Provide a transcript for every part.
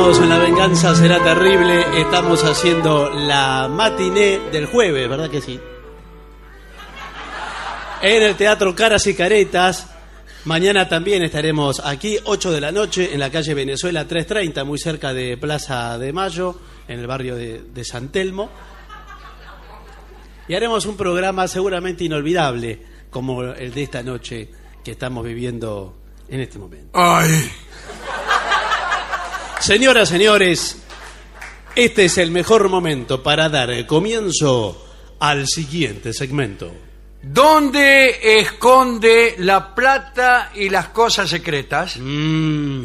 todos en La Venganza Será Terrible. Estamos haciendo la matiné del jueves, ¿verdad que sí? En el Teatro Caras y Caretas. Mañana también estaremos aquí, 8 de la noche, en la calle Venezuela 330, muy cerca de Plaza de Mayo, en el barrio de San Telmo. Y haremos un programa seguramente inolvidable, como el de esta noche que estamos viviendo en este momento. ¡Ay! Señoras, señores, este es el mejor momento para dar comienzo al siguiente segmento. ¿Dónde esconde la plata y las cosas secretas? Un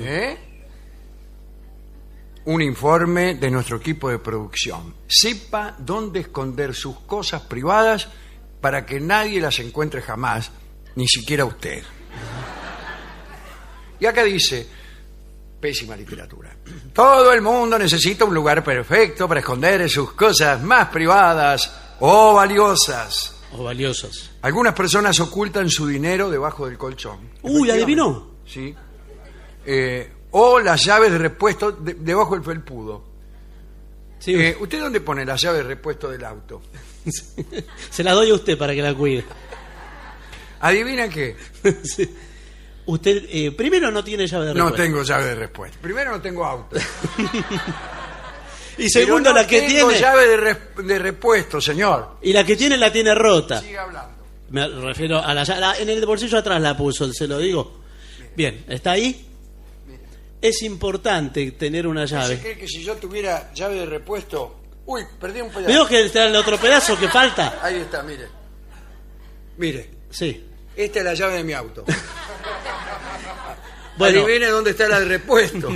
informe de nuestro equipo de producción. Sepa dónde esconder sus cosas privadas para que nadie las encuentre jamás, ni siquiera usted. Y acá dice, pésima literatura. Todo el mundo necesita un lugar perfecto para esconder sus cosas más privadas o valiosas. O valiosos. Algunas personas ocultan su dinero debajo del colchón. Uy, ¿adivinó? Sí. O las llaves de repuesto debajo del felpudo. Sí. ¿Usted dónde pone las llaves de repuesto del auto? Se las doy a usted para que la cuide. ¿Adivina qué? Sí. Usted, primero, no tiene llave de repuesto. No tengo llave de repuesto. Primero, no tengo auto. Y segundo, no la que tengo tiene... llave de repuesto, señor. Y la que tiene la tiene rota. Sigue hablando. Me refiero a la llave. En el bolsillo atrás la puso, se lo digo. Bien, ¿está ahí? Es importante tener una ¿Se llave. cree que si yo tuviera llave de repuesto... Uy, perdí un pedazo. ¿Veo que está el otro pedazo que falta? Ahí está, mire. Mire, Sí. esta es la llave de mi auto. Bueno, Adivine dónde está la de repuesto.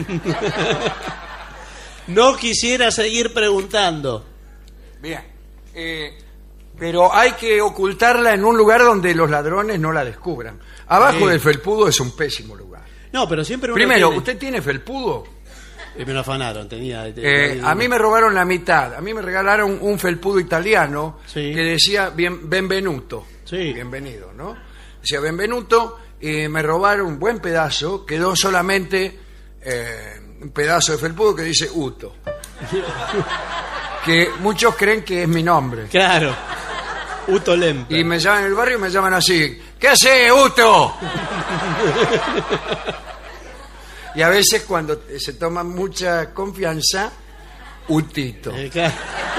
no quisiera seguir preguntando. Bien. Pero hay que ocultarla en un lugar donde los ladrones no la descubran. Abajo Sí. del felpudo es un pésimo lugar. No, pero siempre uno Primero, tiene... ¿usted tiene felpudo? Me lo afanaron, tenía... A mí me robaron la mitad. A mí me regalaron un felpudo italiano Sí. que decía benvenuto. Sí. Bienvenido, ¿no? Decía benvenuto y me robaron un buen pedazo. Quedó solamente un pedazo de felpudo que dice Uto. Que muchos creen que es mi nombre. Claro. Uto Lemper. Y me llaman en el barrio y me llaman así. ¿Qué hace, Uto? Y a veces cuando se toma mucha confianza, Utito. Claro.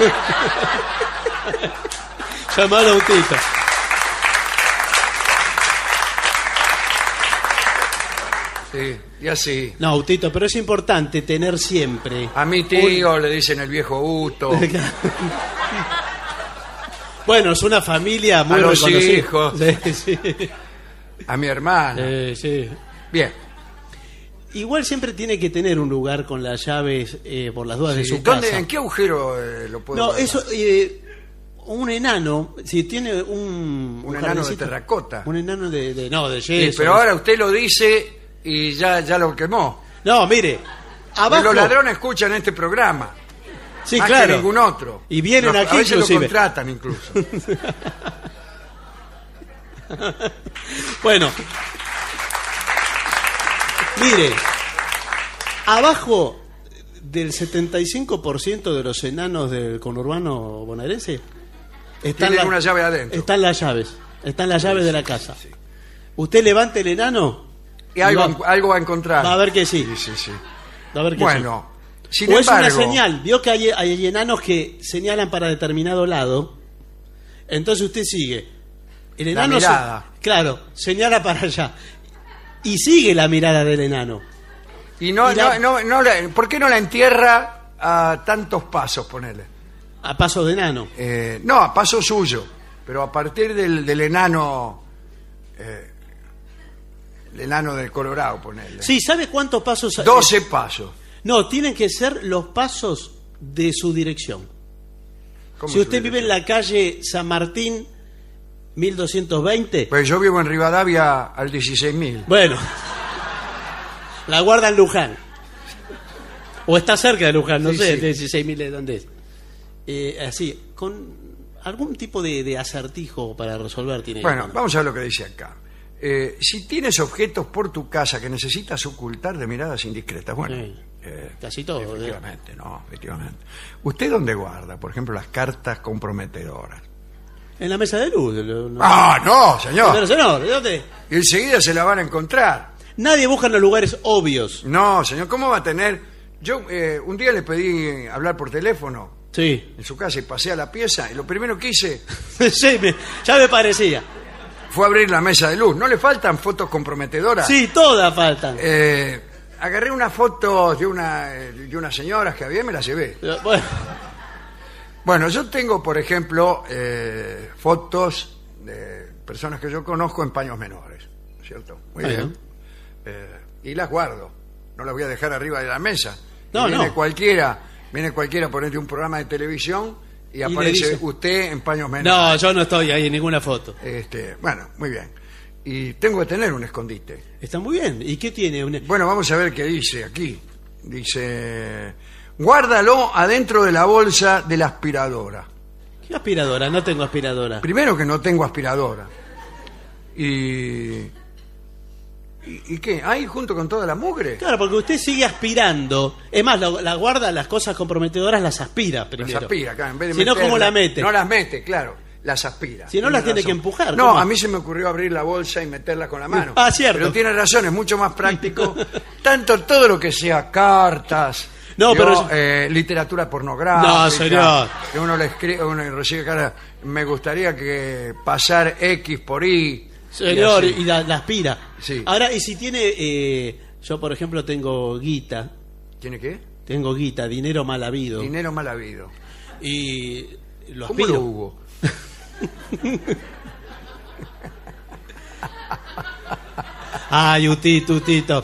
Llamalo Utito. Sí, y así. No, Utito, pero es importante tener siempre... A mi tío le dicen el viejo Uto. Bueno, es una familia muy A los reconocida. hijos. Sí, sí. A mi hermana. Sí. Bien. Igual siempre tiene que tener un lugar con las llaves por las dudas de Sí, su ¿dónde, casa. ¿En qué agujero lo puedo No, guardar? eso... un enano, si tiene un Un enano de jardincito, terracota. un enano de Sí, yeso. pero ahora usted lo dice y ya lo quemó. No, mire, abajo... Los ladrones escuchan este programa. Sí, más claro. que ningún otro. Y vienen aquí a veces inclusive. lo contratan incluso. Bueno, mire, abajo del 75% de los enanos del conurbano bonaerense Tienen una llave adentro. Están las llaves de la casa. Usted levante el enano Y algo va a encontrar. va a ver que sí. Sí. Va a ver que Bueno, sí. sin O embargo... es una señal. Vio que hay enanos que señalan para determinado lado. Entonces usted sigue. El enano mirada. claro, señala para allá. Y sigue la mirada del enano. Y ¿por qué no la entierra a tantos pasos, ponele? A paso de enano. No, a paso suyo. Pero a partir del enano... el enano del Colorado, ponele. Sí, ¿sabe cuántos pasos? 12 pasos. No, tienen que ser los pasos de su dirección. ¿Cómo Si usted se vive en la calle San Martín 1220, Pues yo vivo en Rivadavia al 16.000. bueno, la guarda en Luján. O está cerca de Luján, no Sí, sé, sí. de 16.000 de dónde es. Así, con algún tipo de acertijo para resolver tiene. Bueno, vamos a ver lo que dice acá. Si tienes objetos por tu casa que necesitas ocultar de miradas indiscretas, bueno, Sí. Casi todo. Efectivamente, no, efectivamente. ¿Usted dónde guarda, por ejemplo, las cartas comprometedoras? En la mesa de luz. ¡Ah, no, señor! Pero, señor, ¿dónde? Y enseguida se la van a encontrar. Nadie busca en los lugares obvios. No, señor, ¿cómo va a tener...? Yo un día le pedí hablar por teléfono Sí. en su casa y pasé a la pieza y lo primero que hice Sí, ya me parecía. fue abrir la mesa de luz. ¿No le faltan fotos comprometedoras? Sí, todas faltan. Agarré una foto de una señora que había y me la llevé. Bueno, Bueno, yo tengo, por ejemplo, fotos de personas que yo conozco en paños menores, ¿cierto? Muy Bueno. bien. Y las guardo. No las voy a dejar arriba de la mesa. No, Y viene no. cualquiera a ponerte un programa de televisión y le aparece dice- usted en paños menores. no, yo no estoy ahí en ninguna foto. Bueno, muy bien. Y tengo que tener un escondite. Está muy bien. ¿Y qué tiene? Bueno, vamos a ver qué dice aquí. Dice, guárdalo adentro de la bolsa de la aspiradora. ¿Qué aspiradora? No tengo aspiradora. Primero que no tengo aspiradora. ¿Y qué? ¿Ahí junto con toda la mugre? Claro, porque usted sigue aspirando. Es más, la guarda, las cosas comprometedoras las aspira primero. Las aspira acá, en vez de Si no, ¿cómo meterlas. la mete? No las mete, claro, las aspira. Si no, las tiene razón. que empujar, No, ¿cómo? a mí se me ocurrió abrir la bolsa y meterla con la mano. Ah, cierto. Pero tiene razón, es mucho más práctico. Tanto todo lo que sea cartas, No, pero- literatura pornográfica. No, señor. Que uno le escribe, uno recibe cara, me gustaría que pasar X por Y. Señor, y así. y la aspira. Sí. Ahora, y si tiene... yo, por ejemplo, tengo guita. ¿Tiene qué? Tengo guita, dinero mal habido. Dinero mal habido. Y lo ¿Cómo aspiro. lo hubo? Ay, Utito.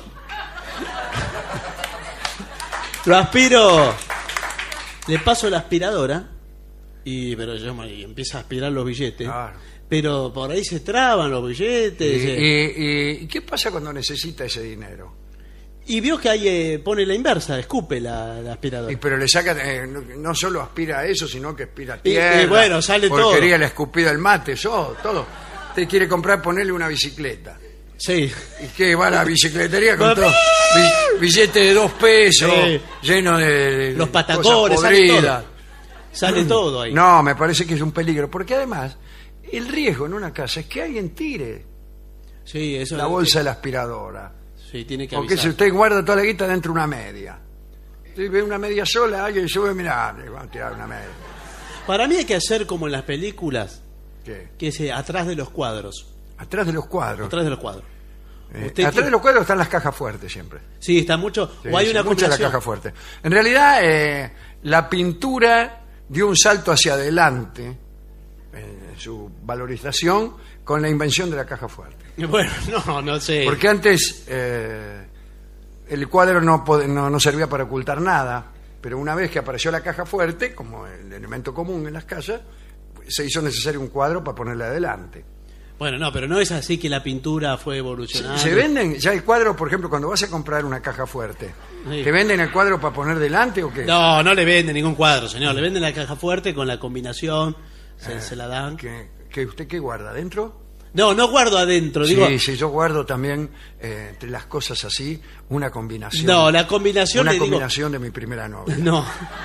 Lo aspiro. Le paso la aspiradora. Pero y empieza a aspirar los billetes. Claro. Pero por ahí se traban los billetes. ¿Y qué pasa cuando necesita ese dinero? Y vio que ahí pone la inversa, escupe la aspiradora. Pero le saca, no solo aspira eso, sino que aspira tierra. Y bueno, sale todo. Porquería, la escupida, el mate, eso, todo. Usted quiere comprar, ponerle una bicicleta. Sí. ¿Y qué? Va a la bicicletería con Bueno, todo billete de 2 pesos, Sí. lleno de Los cosas patacones, sale podridas. todo. Sale todo ahí. No, me parece que es un peligro, porque además el riesgo en una casa es que alguien tire Sí, eso la bolsa de la aspiradora. Sí, tiene que Porque avisar. si usted guarda toda la guita dentro de una media. Si ve una media sola, alguien sube, mirá, le van a tirar una media. Para mí hay que hacer como en las películas, ¿Qué? que es atrás de los cuadros. Atrás de los cuadros. Atrás de los cuadros. Atrás de los cuadros están las cajas fuertes siempre. Sí, está mucho. Sí, o hay sí, una mucha la combinación. caja fuerte. En realidad, la pintura dio un salto hacia adelante en su valorización con la invención de la caja fuerte. Bueno, no sé. Porque antes el cuadro no servía para ocultar nada, pero una vez que apareció la caja fuerte, como el elemento común en las casas, se hizo necesario un cuadro para ponerle adelante. Bueno, no, pero no es así que la pintura fue evolucionando. ¿Se venden ya el cuadro, por ejemplo, cuando vas a comprar una caja fuerte? Sí. ¿Te venden el cuadro para poner delante o qué? No le venden ningún cuadro, señor. Le venden la caja fuerte con la combinación. Se la dan. ¿Usted qué guarda? ¿Dentro? No guardo adentro. Digo, Sí, yo guardo también entre las cosas así una combinación. no, la combinación Una le digo. combinación de mi primera novia. No.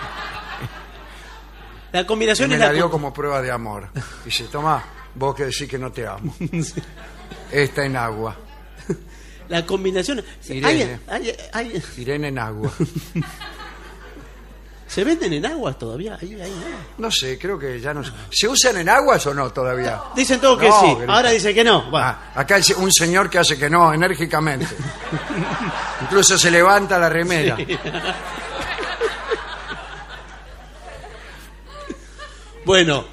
La Que combinación me es la la. dio como prueba de amor. Dice, toma, vos que decís que no te amo. Esta en agua. La combinación. Irene. Hay- Irene en agua. ¿Se venden en aguas todavía? Ahí. No sé, creo que ya no sé. ¿Se usan en aguas o no todavía? Dicen todos que No, sí. pero- Ahora dicen que no. Bueno. Acá hay un señor que hace que no, enérgicamente. Incluso se levanta la remera. Bueno,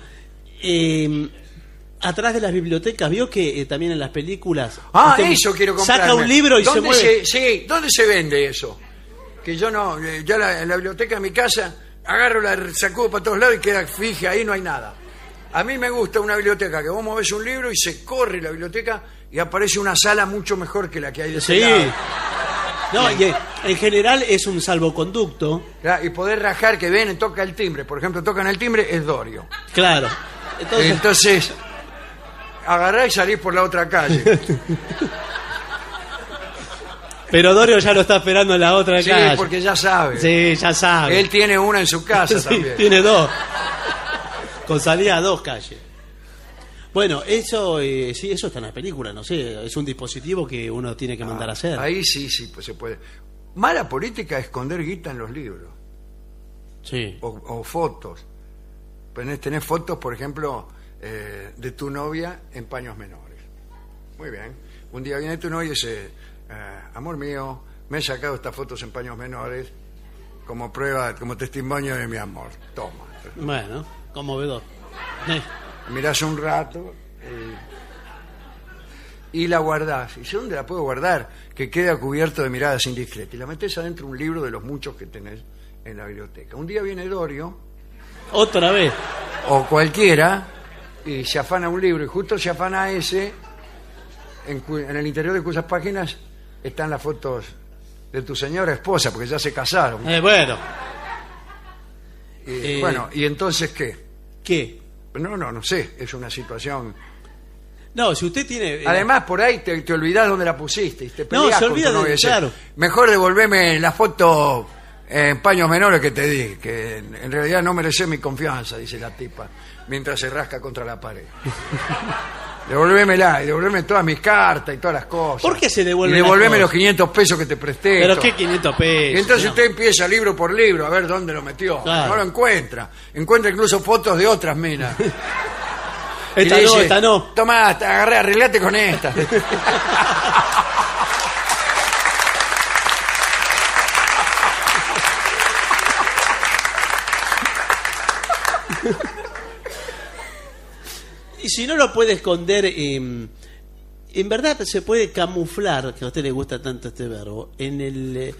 atrás de las bibliotecas, vio que también en las películas. usted Eso quiero comprarme. Saca un libro y se ¿Dónde mueve. sí, ¿dónde se vende eso? Que yo no, yo en la biblioteca de mi casa agarro, la sacudo para todos lados y queda fija, ahí no hay nada. A mí me gusta una biblioteca que vos movés un libro y se corre la biblioteca y aparece una sala mucho mejor que la que hay de ese Sí. lado. No, y en general es un salvoconducto. Claro, y poder rajar que vienen, toca el timbre. Por ejemplo, tocan el timbre, es Dorio. Claro. Entonces agarrá y salís por la otra calle. Pero Dorio ya lo está esperando en la otra Sí, calle. porque ya sabe. Sí, ya sabe. Él tiene una en su casa Sí, también. tiene dos. Con salida a dos calles. Bueno, eso sí, eso está en la película, no sé. Es un dispositivo que uno tiene que mandar a hacer. Ahí sí, pues se puede. Mala política es esconder guita en los libros. Sí. O fotos. Tenés fotos, por ejemplo, de tu novia en paños menores. Muy bien. Un día viene tu novia y dice, amor mío, me he sacado estas fotos en paños menores como prueba, como testimonio de mi amor. Toma. Bueno, conmovedor. Mirás un rato y la guardás. Y dice, ¿dónde la puedo guardar? Que queda cubierto de miradas indiscretas. Y la metés adentro de un libro de los muchos que tenés en la biblioteca. Un día viene Dorio, Otra vez. o cualquiera, y se afana un libro, y justo se afana ese, en el interior de cuyas páginas están las fotos de tu señora esposa, porque ya se casaron. Bueno. Bueno, ¿y entonces qué? ¿Qué? No sé, es una situación... No, si usted tiene... Además, por ahí te olvidás dónde la pusiste y te No, peleás se con olvida tu novia y de... dices, Claro. mejor devolveme la foto en paños menores que te di, que en realidad no mereces mi confianza, dice la tipa, mientras se rasca contra la pared. Devolvémela y devolveme todas mis cartas y todas las cosas. ¿Por qué se devuelven Y devolveme las los cosas? 500 pesos que te presté. Pero todo. qué 500 pesos. Y entonces no. usted empieza libro por libro a ver dónde lo metió. Claro. No lo encuentra. Encuentra incluso fotos de otras minas. Y Esta le no, dice, esta no. Tomá, agarré, arreglate con esta. Y si no lo puede esconder, en verdad se puede camuflar, que a usted le gusta tanto este verbo, en el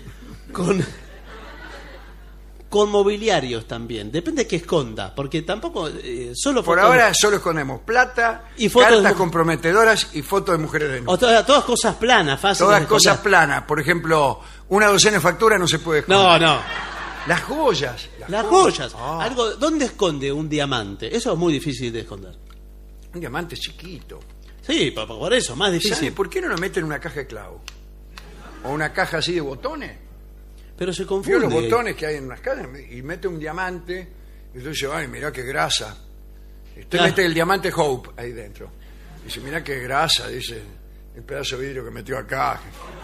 con mobiliarios también. Depende de qué esconda, porque tampoco solo Por fotos- ahora solo escondemos plata, Y fotos cartas de- comprometedoras y fotos de mujeres desnudas. todas cosas planas, fáciles. Todas de cosas esconder. planas. Por ejemplo, una docena de facturas no se puede esconder. No, no. Las joyas. Las joyas. Ah, Algo, ¿dónde esconde un diamante? Eso es muy difícil de esconder. un diamante chiquito. Sí, por eso, más ¿Sabe difícil. por qué no lo mete en una caja de clavo? O una caja así de botones. Pero se Vio confunde. los botones que hay en unas cajas y mete un diamante y entonces dice, ay, mirá qué grasa. Y usted Claro. mete el diamante Hope ahí dentro. Y dice, mirá qué grasa, dice el pedazo de vidrio que metió acá.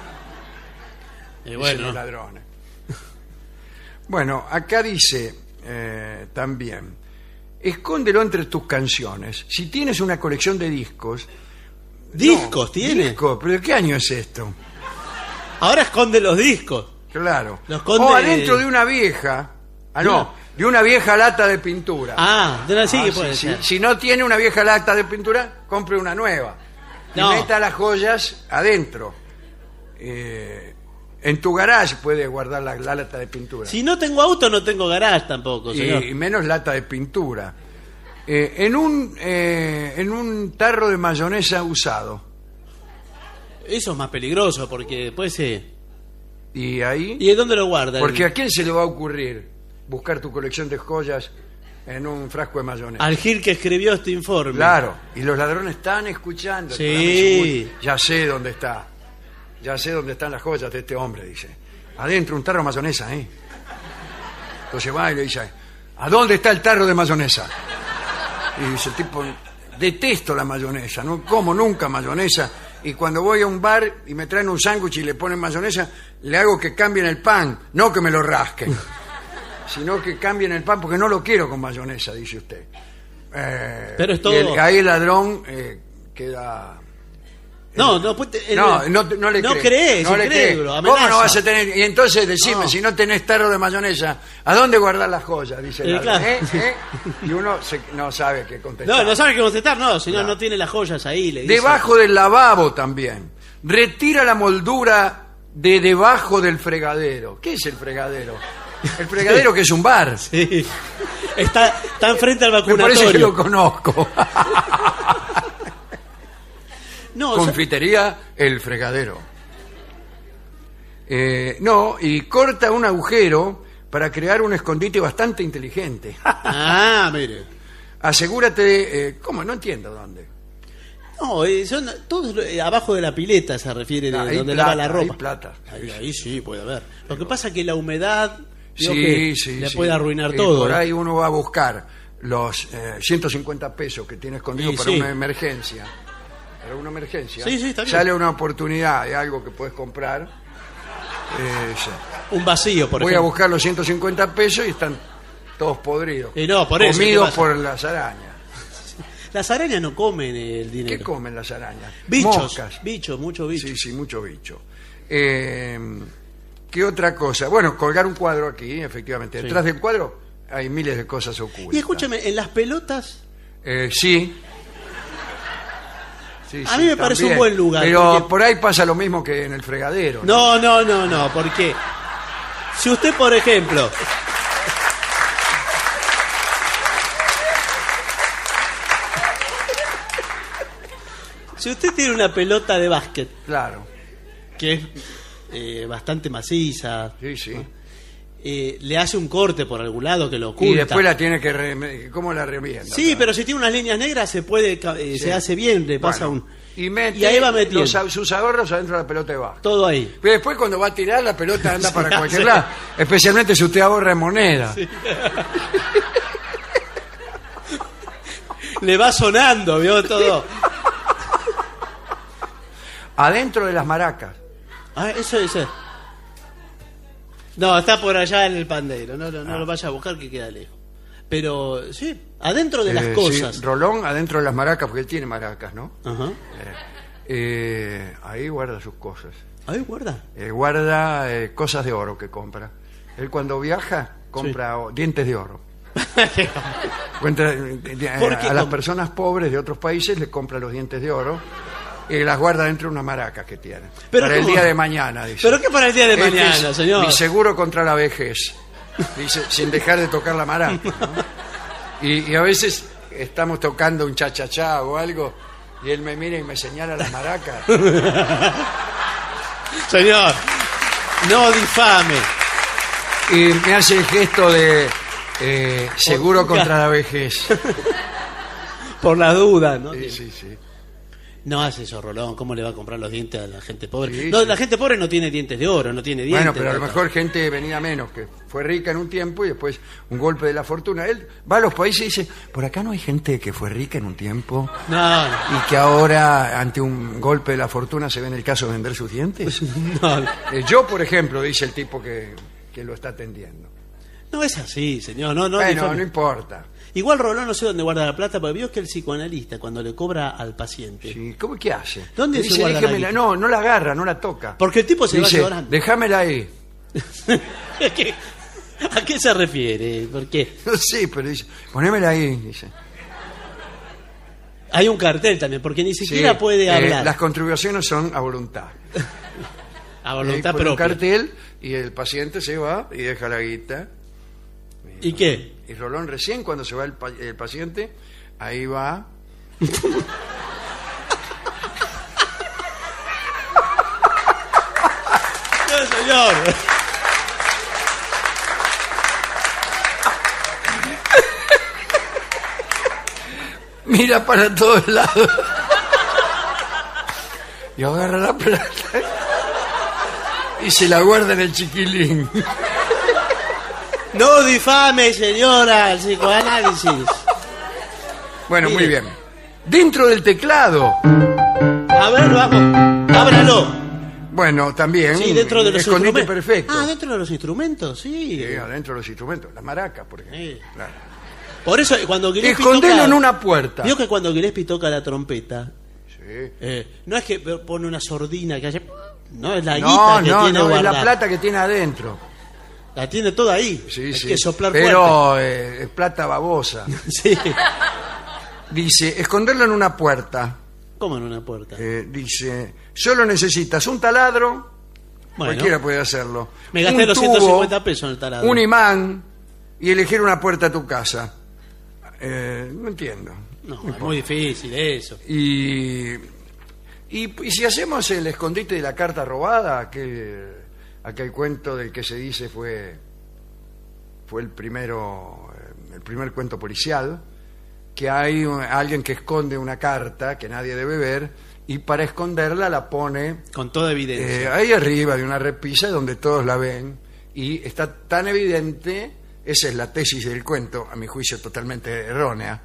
Y Dicen bueno, los ladrones. Bueno, acá dice también, escóndelo entre tus canciones. Si tienes una colección de discos... ¿discos No, tiene? discos, ¿pero de qué año es esto? Ahora esconde los discos. Claro. Lo esconde- O adentro de una vieja... de una vieja lata de pintura. Sí, que puede sí, ser. Si no tiene una vieja lata de pintura, compre una nueva. No. Y meta las joyas adentro. En tu garage puedes guardar la lata de pintura. Si no tengo auto, no tengo garage tampoco, señor. Y menos lata de pintura. En un tarro de mayonesa usado. Eso es más peligroso porque después Y ahí... ¿Y dónde lo guarda? Porque ¿a quién se le va a ocurrir buscar tu colección de joyas en un frasco de mayonesa? Al Gil que escribió este informe. Claro, y los ladrones están escuchando. Sí. Ya sé dónde está. Ya sé dónde están las joyas de este hombre, dice. Adentro, un tarro de mayonesa, ¿eh? Entonces va y le dice, ¿a dónde está el tarro de mayonesa? Y dice el tipo, detesto la mayonesa, no como nunca mayonesa. Y cuando voy a un bar y me traen un sándwich y le ponen mayonesa, le hago que cambien el pan, no que me lo rasquen. Sino que cambien el pan porque no lo quiero con mayonesa, dice usted. Pero es todo- y ahí el ladrón queda... No no le no cree. crees, No le cree. incrédulo, ¿Cómo amenaza. no vas a tener? Y entonces decime, No. si no tenés tarro de mayonesa, ¿a dónde guardar las joyas? Dice el ladrón. Claro. Y uno no sabe qué contestar. No sabe qué contestar, no, señor, Claro. no tiene las joyas ahí, le dice. Debajo del lavabo también. Retira la moldura de debajo del fregadero. ¿Qué es el fregadero? El fregadero que es un bar. Sí. Está enfrente al Me vacunatorio. parece que lo conozco. No, Confitería El Fregadero. Y corta un agujero para crear un escondite bastante inteligente. mire. Asegúrate ¿cómo? No entiendo dónde. No, son todos abajo de la pileta se refiere, de Ahí donde plata, lava la ropa. ahí plata. Ahí sí puede haber. Lo que pasa es que la humedad digo, Sí, que sí, le sí. puede arruinar Y todo. por ahí uno va a buscar los 150 pesos que tiene escondido Sí, para sí. una emergencia. Para una emergencia. Sí, sí, está bien. Sale una oportunidad de algo que puedes comprar. Sí. Un vacío, por Voy a ejemplo. buscar los 150 pesos y están todos podridos. Y no, por eso, ¿qué comidos pasa? por las arañas. Las arañas no comen el dinero. ¿Qué comen las arañas? Bichos, Moscas. bichos, mucho bicho. Sí, sí, mucho bicho. ¿Qué otra cosa? Bueno, colgar un cuadro aquí, efectivamente. Sí. Detrás del cuadro hay miles de cosas ocultas. Y escúchame, en las pelotas, Sí. Sí, A mí me parece también. un buen lugar, Pero porque- por ahí pasa lo mismo que en el fregadero. ¿no? no, porque si usted, por ejemplo, si usted tiene una pelota de básquet Claro. que es bastante maciza, Sí, sí. le hace un corte por algún lado que lo oculta. Y después la tiene que... ¿Cómo la remienda? Sí, pero si tiene unas líneas negras se puede, se hace bien, le pasa Bueno, un... Y mete y ahí va metiendo sus ahorros adentro de la pelota de básquet. todo ahí. Pero después cuando va a tirar la pelota anda para Sí, cualquier sí. lado. Especialmente si usted ahorra en moneda. Le va sonando, vio todo. Adentro de las maracas. Ah, eso. No, está por allá en el pandero. No lo vaya a buscar que queda lejos. Pero sí, adentro de las cosas. Sí, Rolón adentro de las maracas, porque él tiene maracas, ¿no? Ajá. Ahí guarda sus cosas. Ahí guarda. Guarda cosas de oro que compra. Él cuando viaja compra dientes de oro. Encuentra, ¿Por qué a las compra? personas pobres de otros países les compra los dientes de oro y las guarda dentro de una maraca que tiene. Pero para el ¿cómo? día de mañana, dice. ¿Pero qué para el día de Este mañana, es señor? Mi seguro contra la vejez. Dice, sin dejar de tocar la maraca. ¿no? Y a veces estamos tocando un cha-cha-cha o algo y él me mira y me señala las maracas. Señor, no difame. Y me hace el gesto de seguro contra la vejez. Por la duda, ¿no? Sí, sí, sí. No hace eso, Rolón. ¿Cómo le va a comprar los dientes a la gente pobre? Sí, No, sí. la gente pobre no tiene dientes de oro, no tiene dientes. Bueno, pero a lo ¿no? mejor gente venida menos, que fue rica en un tiempo y después un golpe de la fortuna. Él va a los países y dice, por acá no hay gente que fue rica en un tiempo No, y que ahora ante un golpe de la fortuna se ve en el caso de vender sus dientes. no. Yo, por ejemplo, dice el tipo que lo está atendiendo. No es así, señor. No, Bueno, difame. no importa. Igual Rolón no sé dónde guarda la plata, porque vio que el psicoanalista, cuando le cobra al paciente. Sí, ¿qué hace? ¿Dónde Le se dice, guarda la déjemela. guita? No la agarra, no la toca. Porque el tipo se Dice, va llorando. déjamela ahí. ¿A qué se refiere? ¿Por qué? No sé, pero dice, ponémela ahí. Dice. Hay un cartel también, porque ni siquiera Sí, puede hablar. las contribuciones son a voluntad. A voluntad Pone un propia. cartel y el paciente se va y deja la guita. ¿Y qué? Y Rolón recién cuando se va el paciente, ahí va. No, señor. Mira para todos lados. Y agarra la plata. Y se la guarda en el chiquilín. No difame, señora, el psicoanálisis. Bueno, muy Mire. bien. Dentro del teclado. A ver, vamos. Ábralo. Bueno, también. Sí, dentro de los escondite instrumentos. perfecto. Ah, dentro de los instrumentos, sí. Sí, adentro de los instrumentos. Las maracas, por ejemplo. Sí. Claro. Por eso, cuando Gillespie Escondelo toca... en una puerta. Vio que cuando Gillespie toca la trompeta, Sí. no es que pone una sordina que haya... No, es la guita No, que no, tiene no, es guardada. la plata que tiene adentro. La tiene toda ahí. Sí, Hay sí. que soplar Pero es plata babosa. fuerte. Sí. Dice, esconderlo en una puerta. ¿Cómo en una puerta? Dice, solo necesitas un taladro, Bueno, cualquiera puede hacerlo. me gasté un los tubo, 150 pesos en el taladro. un imán y elegir una puerta a tu casa. No entiendo. No, es muy difícil eso. Y si hacemos el escondite de la carta robada, aquel cuento del que se dice fue el primer cuento policial, que hay alguien que esconde una carta que nadie debe ver y para esconderla la pone Con toda evidencia. ahí arriba de una repisa donde todos la ven y está tan evidente, esa es la tesis del cuento, a mi juicio totalmente errónea,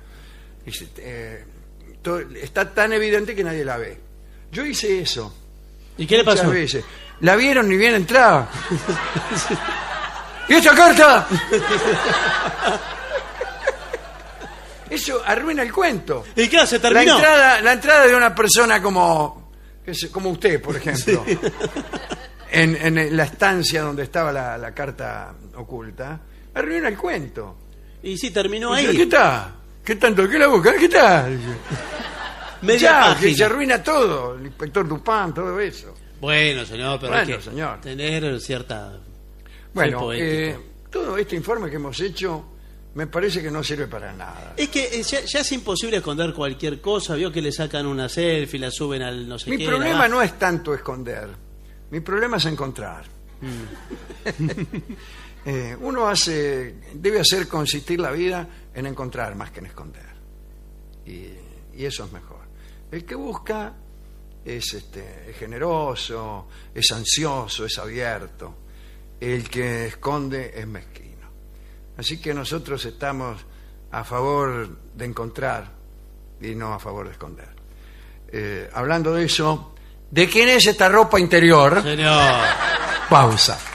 está tan evidente que nadie la ve. Yo hice eso. ¿Y qué le pasó? Muchas veces. La vieron ni bien entraba. ¿Y esta carta? Eso arruina el cuento. ¿Y qué se terminó? La entrada de una persona como usted, por ejemplo, sí. en la estancia donde estaba la carta oculta, arruina el cuento. Y sí, terminó Dice, ahí. ¿qué está? ¿Qué tanto? ¿Qué la busca? ¿Qué está? Media que se arruina todo. El inspector Dupin, todo eso. Bueno, señor, pero Bueno, hay que señor. tener cierta... Bueno, poético. todo este informe que hemos hecho me parece que no sirve para nada. Es que ya es imposible esconder cualquier cosa. Vio que le sacan una selfie, la suben al no sé qué. Mi problema no es tanto esconder. Mi problema es encontrar. Uno debe hacer consistir la vida en encontrar más que en esconder. Y eso es mejor. El que busca es generoso, es ansioso, es abierto. El que esconde es mezquino. Así que nosotros estamos a favor de encontrar y no a favor de esconder. Hablando de eso, ¿de quién es esta ropa interior? Señor. Pausa.